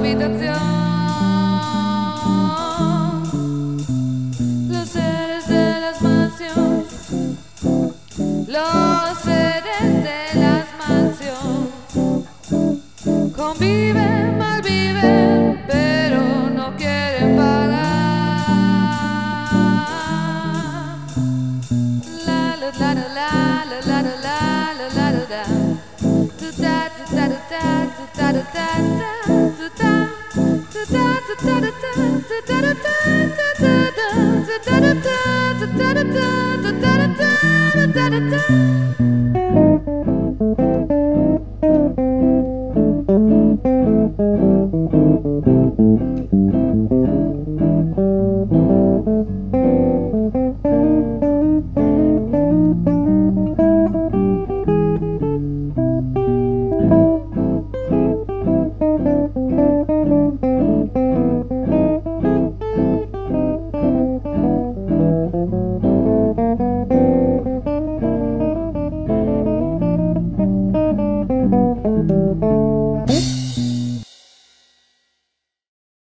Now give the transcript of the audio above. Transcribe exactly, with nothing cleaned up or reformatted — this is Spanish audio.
habitación. Los seres de las mansiones, los seres de las mansiones conviven, malviven, pero no quieren pagar. La la la la la la la la la la la. Da da da da da da da da.